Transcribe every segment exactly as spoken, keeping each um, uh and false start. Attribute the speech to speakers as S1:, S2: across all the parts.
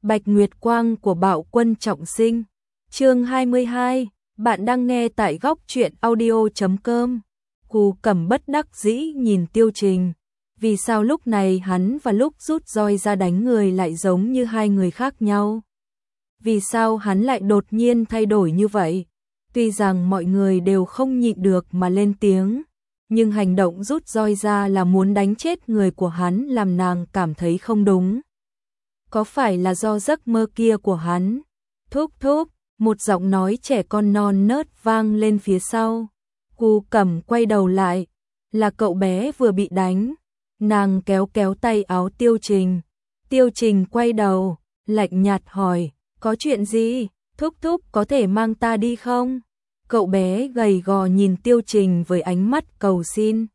S1: Bạch Nguyệt Quang của Bạo Quân Trọng Sinh. Chương hai mươi hai, bạn đang nghe tại góc truyện audio chấm com. Cù Cẩm bất đắc dĩ nhìn Tiêu Trình. Vì sao lúc này hắn và lúc rút roi ra đánh người lại giống như hai người khác nhau? Vì sao hắn lại đột nhiên thay đổi như vậy? Tuy rằng mọi người đều không nhịn được mà lên tiếng, nhưng hành động rút roi ra là muốn đánh chết người của hắn làm nàng cảm thấy không đúng. Có phải là do giấc mơ kia của hắn? Thúc thúc, một giọng nói trẻ con non nớt vang lên phía sau. Cù Cẩm quay đầu lại, là cậu bé vừa bị đánh. Nàng kéo kéo tay áo Tiêu Trình. Tiêu Trình quay đầu, lạnh nhạt hỏi, có chuyện gì? Thúc thúc có thể mang ta đi không? Cậu bé gầy gò nhìn Tiêu Trình với ánh mắt cầu xin.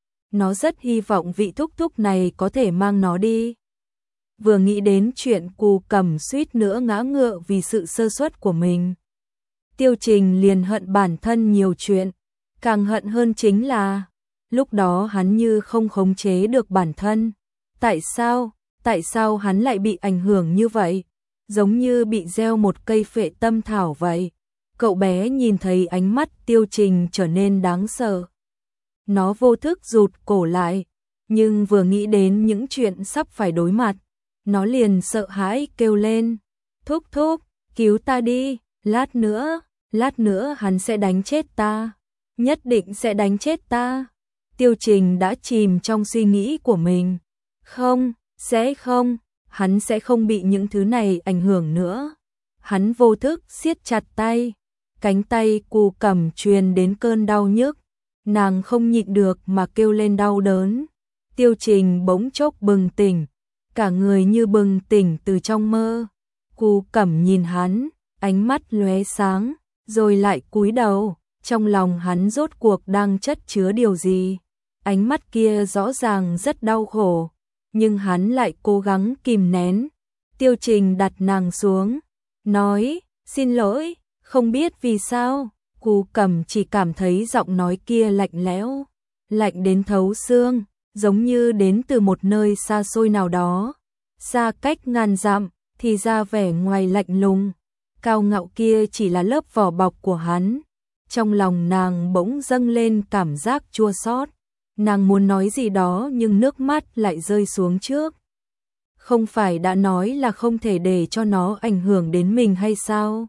S1: Nó rất hy vọng vị thúc thúc này có thể mang nó đi. Vừa nghĩ đến chuyện Cù Cẩm suýt nữa ngã ngựa vì sự sơ suất của mình, Tiêu Trình liền hận bản thân nhiều chuyện. Càng hận hơn chính là lúc đó hắn như không khống chế được bản thân. Tại sao? Tại sao hắn lại bị ảnh hưởng như vậy? Giống như bị gieo một cây phệ tâm thảo vậy. Cậu bé nhìn thấy ánh mắt Tiêu Trình trở nên đáng sợ. Nó vô thức rụt cổ lại, nhưng vừa nghĩ đến những chuyện sắp phải đối mặt, nó liền sợ hãi kêu lên. Thúc thúc, cứu ta đi, lát nữa, lát nữa hắn sẽ đánh chết ta. Nhất định sẽ đánh chết ta. Tiêu Trình đã chìm trong suy nghĩ của mình. Không, sẽ không, hắn sẽ không bị những thứ này ảnh hưởng nữa. Hắn vô thức siết chặt tay. Cánh tay Cù Cẩm truyền đến cơn đau nhức. Nàng không nhịn được mà kêu lên đau đớn. Tiêu Trình bỗng chốc bừng tỉnh. Cả người như bừng tỉnh từ trong mơ. Cù Cẩm nhìn hắn, ánh mắt lóe sáng, rồi lại cúi đầu. Trong lòng hắn rốt cuộc đang chất chứa điều gì? Ánh mắt kia rõ ràng rất đau khổ, nhưng hắn lại cố gắng kìm nén. Tiêu Trình đặt nàng xuống, nói, xin lỗi, không biết vì sao. Cù Cẩm chỉ cảm thấy giọng nói kia lạnh lẽo, lạnh đến thấu xương, giống như đến từ một nơi xa xôi nào đó, xa cách ngàn dặm, thì ra vẻ ngoài lạnh lùng, cao ngạo kia chỉ là lớp vỏ bọc của hắn. Trong lòng nàng bỗng dâng lên cảm giác chua xót. Nàng muốn nói gì đó nhưng nước mắt lại rơi xuống trước. Không phải đã nói là không thể để cho nó ảnh hưởng đến mình hay sao?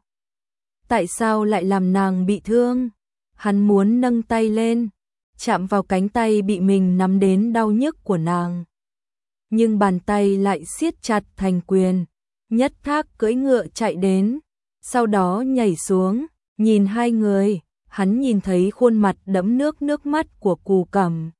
S1: Tại sao lại làm nàng bị thương? Hắn muốn nâng tay lên, chạm vào cánh tay bị mình nắm đến đau nhức của nàng. Nhưng bàn tay lại siết chặt thành quyền. Nhất Thác cưỡi ngựa chạy đến, sau đó nhảy xuống, nhìn hai người. Hắn nhìn thấy khuôn mặt đẫm nước nước mắt của Cù Cẩm.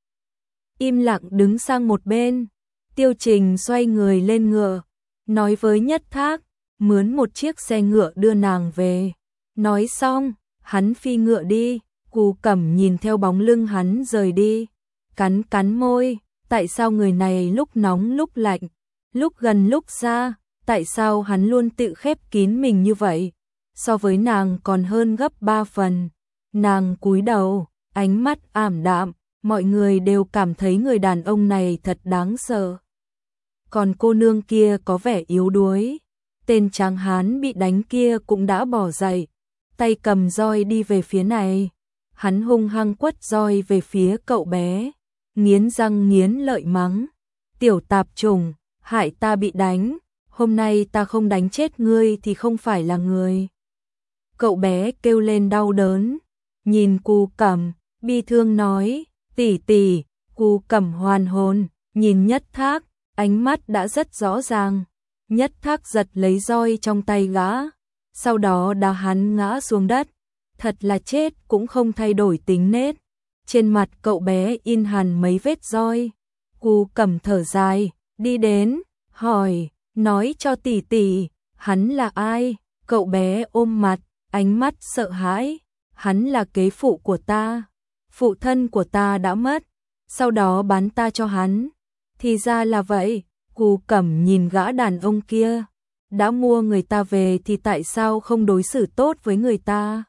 S1: Im lặng đứng sang một bên. Tiêu Trình xoay người lên ngựa, nói với Nhất Thác, mướn một chiếc xe ngựa đưa nàng về. Nói xong, hắn phi ngựa đi. Cù Cẩm nhìn theo bóng lưng hắn rời đi, cắn cắn môi. Tại sao người này lúc nóng lúc lạnh, lúc gần lúc xa? Tại sao hắn luôn tự khép kín mình như vậy? So với nàng còn hơn gấp ba phần. Nàng cúi đầu, ánh mắt ảm đạm, mọi người đều cảm thấy người đàn ông này thật đáng sợ. Còn cô nương kia có vẻ yếu đuối. Tên tráng hán bị đánh kia cũng đã bỏ dậy, tay cầm roi đi về phía này. Hắn hung hăng quất roi về phía cậu bé, nghiến răng nghiến lợi mắng. Tiểu tạp chủng, hại ta bị đánh, hôm nay ta không đánh chết ngươi thì không phải là người. Cậu bé kêu lên đau đớn. Nhìn Cù Cẩm, bi thương nói, tỷ tỷ. Cù Cẩm hoàn hồn, nhìn Nhất Thác, ánh mắt đã rất rõ ràng. Nhất Thác giật lấy roi trong tay gã, sau đó đá hắn ngã xuống đất. Thật là chết cũng không thay đổi tính nết. Trên mặt cậu bé in hằn mấy vết roi. Cù Cẩm thở dài, đi đến, hỏi, nói cho tỷ tỷ, hắn là ai? Cậu bé ôm mặt, ánh mắt sợ hãi. Hắn là kế phụ của ta. Phụ thân của ta đã mất, sau đó bán ta cho hắn. Thì ra là vậy. Cù Cẩm nhìn gã đàn ông kia. Đã mua người ta về thì tại sao không đối xử tốt với người ta?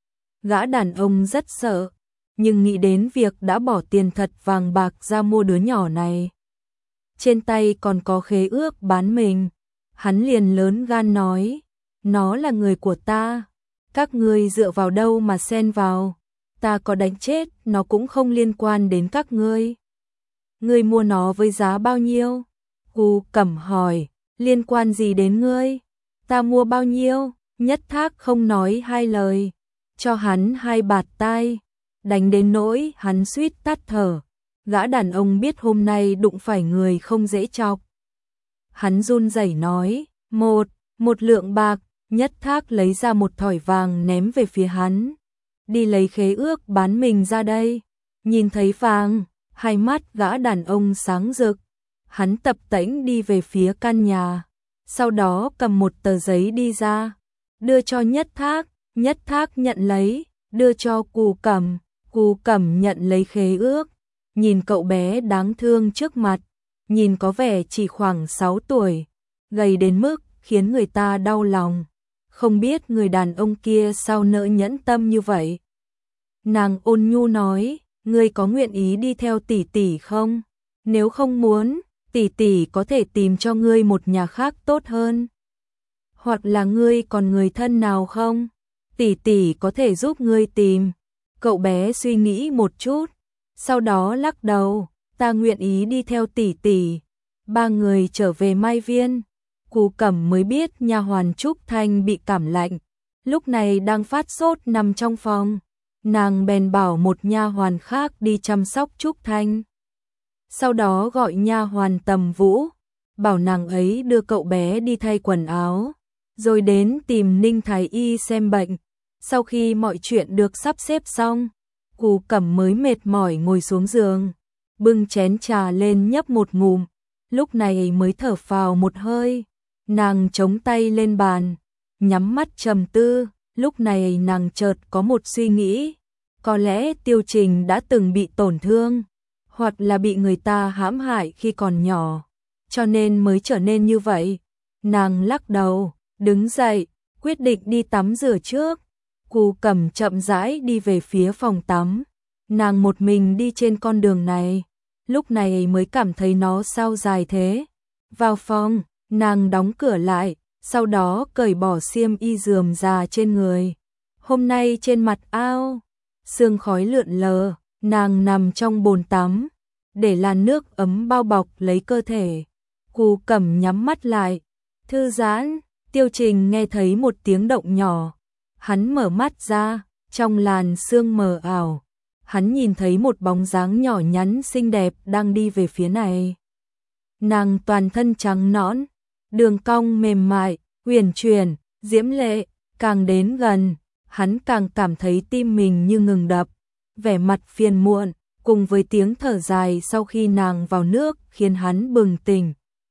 S1: Gã đàn ông rất sợ, nhưng nghĩ đến việc đã bỏ tiền thật vàng bạc ra mua đứa nhỏ này. Trên tay còn có khế ước bán mình. Hắn liền lớn gan nói, nó là người của ta, các ngươi dựa vào đâu mà xen vào, ta có đánh chết nó cũng không liên quan đến các ngươi. Ngươi mua nó với giá bao nhiêu? Cu Cẩm hỏi, liên quan gì đến ngươi? Ta mua bao nhiêu? Nhất Thác không nói hai lời, cho hắn hai bạt tai, đánh đến nỗi hắn suýt tắt thở. Gã đàn ông biết hôm nay đụng phải người không dễ chọc. Hắn run rẩy nói, một, một lượng bạc. Nhất Thác lấy ra một thỏi vàng ném về phía hắn. Đi lấy khế ước bán mình ra đây. Nhìn thấy vàng, hai mắt gã đàn ông sáng rực. Hắn tập tễnh đi về phía căn nhà, sau đó cầm một tờ giấy đi ra, đưa cho Nhất Thác. Nhất Thác nhận lấy, đưa cho Cu Cẩm. Cu Cẩm nhận lấy khế ước, nhìn cậu bé đáng thương trước mặt, nhìn có vẻ chỉ khoảng sáu tuổi, gầy đến mức khiến người ta đau lòng. Không biết người đàn ông kia sao nỡ nhẫn tâm như vậy. Nàng ôn nhu nói, ngươi có nguyện ý đi theo tỷ tỷ không? Nếu không muốn, tỷ tỷ có thể tìm cho ngươi một nhà khác tốt hơn. Hoặc là ngươi còn người thân nào không? Tỷ tỷ có thể giúp ngươi tìm. Cậu bé suy nghĩ một chút, sau đó lắc đầu, ta nguyện ý đi theo tỷ tỷ. Ba người trở về Mai Viên. Cu Cẩm mới biết nha hoàn Trúc Thanh bị cảm lạnh, lúc này đang phát sốt nằm trong phòng. Nàng bèn bảo một nha hoàn khác đi chăm sóc Trúc Thanh. Sau đó gọi nha hoàn Tầm Vũ, bảo nàng ấy đưa cậu bé đi thay quần áo, rồi đến tìm Ninh Thái Y xem bệnh. Sau khi mọi chuyện được sắp xếp xong, Cu Cẩm mới mệt mỏi ngồi xuống giường, bưng chén trà lên nhấp một ngụm, lúc này mới thở phào một hơi. Nàng chống tay lên bàn, nhắm mắt trầm tư, lúc này nàng chợt có một suy nghĩ, có lẽ Tiêu Trình đã từng bị tổn thương, hoặc là bị người ta hãm hại khi còn nhỏ, cho nên mới trở nên như vậy. Nàng lắc đầu, đứng dậy, quyết định đi tắm rửa trước. Cu Cẩm chậm rãi đi về phía phòng tắm, nàng một mình đi trên con đường này, lúc này mới cảm thấy nó sao dài thế. Vào phòng, nàng đóng cửa lại, sau đó cởi bỏ xiêm y rườm rà trên người. Hôm nay trên mặt ao, sương khói lượn lờ, nàng nằm trong bồn tắm, để làn nước ấm bao bọc lấy cơ thể. Cu Cẩm nhắm mắt lại, thư giãn. Tiêu Trình nghe thấy một tiếng động nhỏ, hắn mở mắt ra, trong làn sương mờ ảo, hắn nhìn thấy một bóng dáng nhỏ nhắn xinh đẹp đang đi về phía này. Nàng toàn thân trắng nõn, đường cong mềm mại, uyển chuyển, diễm lệ, càng đến gần, hắn càng cảm thấy tim mình như ngừng đập, vẻ mặt phiền muộn, cùng với tiếng thở dài sau khi nàng vào nước khiến hắn bừng tỉnh.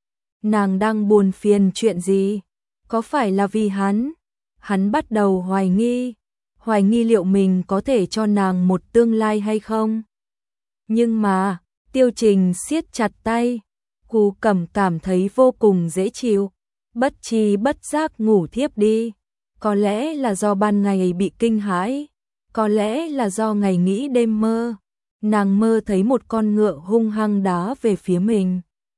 S1: Nàng đang buồn phiền chuyện gì? Có phải là vì hắn? Hắn bắt đầu hoài nghi, hoài nghi liệu mình có thể cho nàng một tương lai hay không? Nhưng mà, Tiêu Trình siết chặt tay, Cu Cẩm cảm thấy vô cùng dễ chịu, bất tri bất giác ngủ thiếp đi. Có lẽ là do ban ngày bị kinh hãi, có lẽ là do ngày nghĩ đêm mơ. Nàng mơ thấy một con ngựa hung hăng đá về phía mình.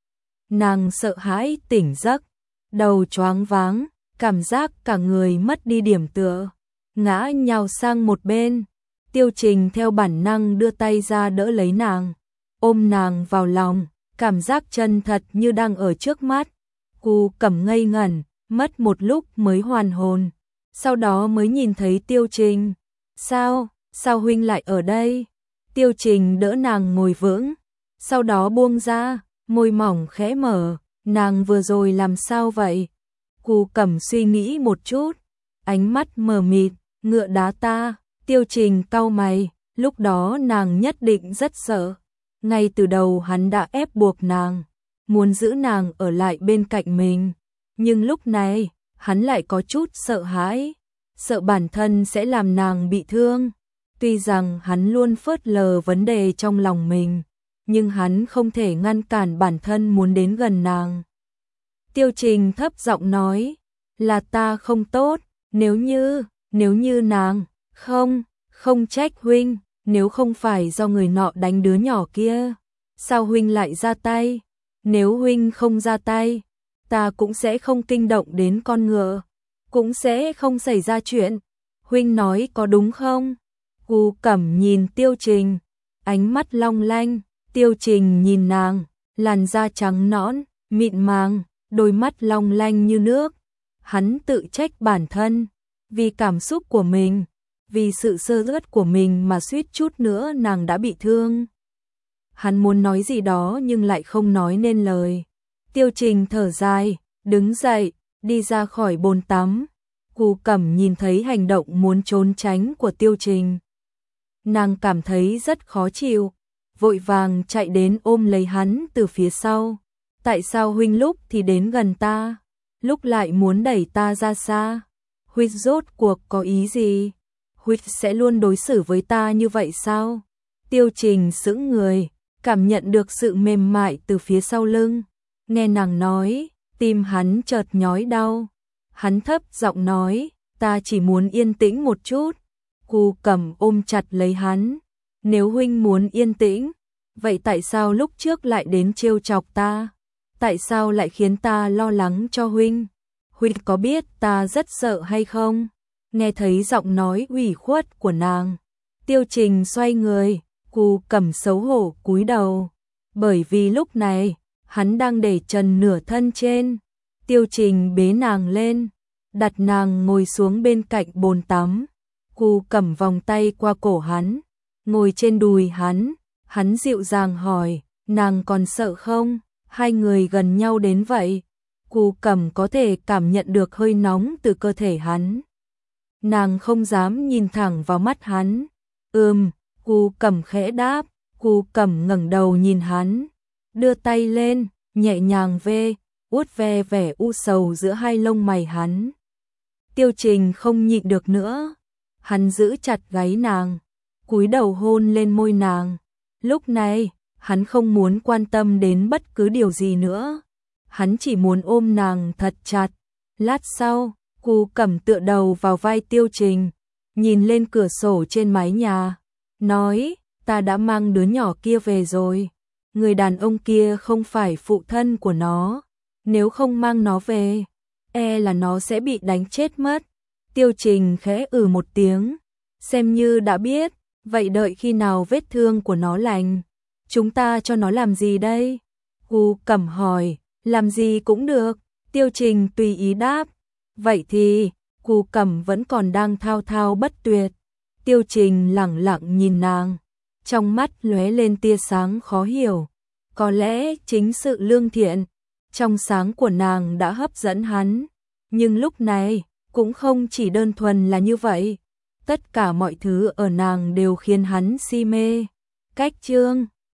S1: Nàng sợ hãi tỉnh giấc, đầu choáng váng, cảm giác cả người mất đi điểm tựa, ngã nhào sang một bên. Tiêu Trình theo bản năng đưa tay ra đỡ lấy nàng, ôm nàng vào lòng, cảm giác chân thật như đang ở trước mắt. Cu Cẩm ngây ngẩn, mất một lúc mới hoàn hồn, sau đó mới nhìn thấy Tiêu Trình. Sao, sao huynh lại ở đây? Tiêu Trình đỡ nàng ngồi vững, sau đó buông ra, môi mỏng khẽ mở, nàng vừa rồi làm sao vậy? Cu Cẩm suy nghĩ một chút, ánh mắt mờ mịt, ngựa đá ta. Tiêu Trình cau mày, lúc đó nàng nhất định rất sợ. Ngay từ đầu hắn đã ép buộc nàng, muốn giữ nàng ở lại bên cạnh mình. Nhưng lúc này, hắn lại có chút sợ hãi, sợ bản thân sẽ làm nàng bị thương. Tuy rằng hắn luôn phớt lờ vấn đề trong lòng mình, nhưng hắn không thể ngăn cản bản thân muốn đến gần nàng. Tiêu Trình thấp giọng nói, là ta không tốt, nếu như, nếu như nàng, không, không trách huynh, nếu không phải do người nọ đánh đứa nhỏ kia, sao huynh lại ra tay? Nếu huynh không ra tay, ta cũng sẽ không kinh động đến con ngựa, cũng sẽ không xảy ra chuyện. Huynh nói có đúng không? Cu Cẩm nhìn Tiêu Trình, ánh mắt long lanh. Tiêu Trình nhìn nàng, làn da trắng nõn, mịn màng, đôi mắt long lanh như nước. Hắn tự trách bản thân, vì cảm xúc của mình, vì sự sơ suất của mình mà suýt chút nữa nàng đã bị thương. Hắn muốn nói gì đó nhưng lại không nói nên lời. Tiêu Trình thở dài, đứng dậy, đi ra khỏi bồn tắm. Cu Cẩm nhìn thấy hành động muốn trốn tránh của Tiêu Trình. Nàng cảm thấy rất khó chịu, vội vàng chạy đến ôm lấy hắn từ phía sau. Tại sao huynh lúc thì đến gần ta, lúc lại muốn đẩy ta ra xa? Huynh rốt cuộc có ý gì? Huynh sẽ luôn đối xử với ta như vậy sao? Tiêu Trình sững người, cảm nhận được sự mềm mại từ phía sau lưng. Nghe nàng nói, tim hắn chợt nhói đau. Hắn thấp giọng nói, ta chỉ muốn yên tĩnh một chút. Cu Cẩm ôm chặt lấy hắn. Nếu huynh muốn yên tĩnh, vậy tại sao lúc trước lại đến trêu chọc ta? Tại sao lại khiến ta lo lắng cho huynh? Huynh có biết ta rất sợ hay không? Nghe thấy giọng nói ủy khuất của nàng, Tiêu Trình xoay người, Cu Cẩm xấu hổ cúi đầu. Bởi vì lúc này, hắn đang để trần nửa thân trên. Tiêu Trình bế nàng lên, đặt nàng ngồi xuống bên cạnh bồn tắm. Cu Cẩm vòng tay qua cổ hắn, ngồi trên đùi hắn. Hắn dịu dàng hỏi, nàng còn sợ không? Hai người gần nhau đến vậy, Cu Cẩm có thể cảm nhận được hơi nóng từ cơ thể hắn. Nàng không dám nhìn thẳng vào mắt hắn. Ừm, Cu Cẩm khẽ đáp. Cu Cẩm ngẩng đầu nhìn hắn, đưa tay lên, nhẹ nhàng ve, vuốt ve vẻ u sầu giữa hai lông mày hắn. Tiêu Trình không nhịn được nữa, hắn giữ chặt gáy nàng, cúi đầu hôn lên môi nàng. Lúc này, hắn không muốn quan tâm đến bất cứ điều gì nữa. Hắn chỉ muốn ôm nàng thật chặt. Lát sau, Cu Cẩm tựa đầu vào vai Tiêu Trình, nhìn lên cửa sổ trên mái nhà, nói, ta đã mang đứa nhỏ kia về rồi. Người đàn ông kia không phải phụ thân của nó. Nếu không mang nó về, e là nó sẽ bị đánh chết mất. Tiêu Trình khẽ ừ một tiếng, xem như đã biết. Vậy đợi khi nào vết thương của nó lành, chúng ta cho nó làm gì đây? Cu Cẩm hỏi. Làm gì cũng được, Tiêu Trình tùy ý đáp. Vậy thì, Cu Cẩm vẫn còn đang thao thao bất tuyệt. Tiêu Trình lẳng lặng nhìn nàng, trong mắt lóe lên tia sáng khó hiểu. Có lẽ chính sự lương thiện trong sáng của nàng đã hấp dẫn hắn. Nhưng lúc này, cũng không chỉ đơn thuần là như vậy. Tất cả mọi thứ ở nàng đều khiến hắn si mê. Cách chương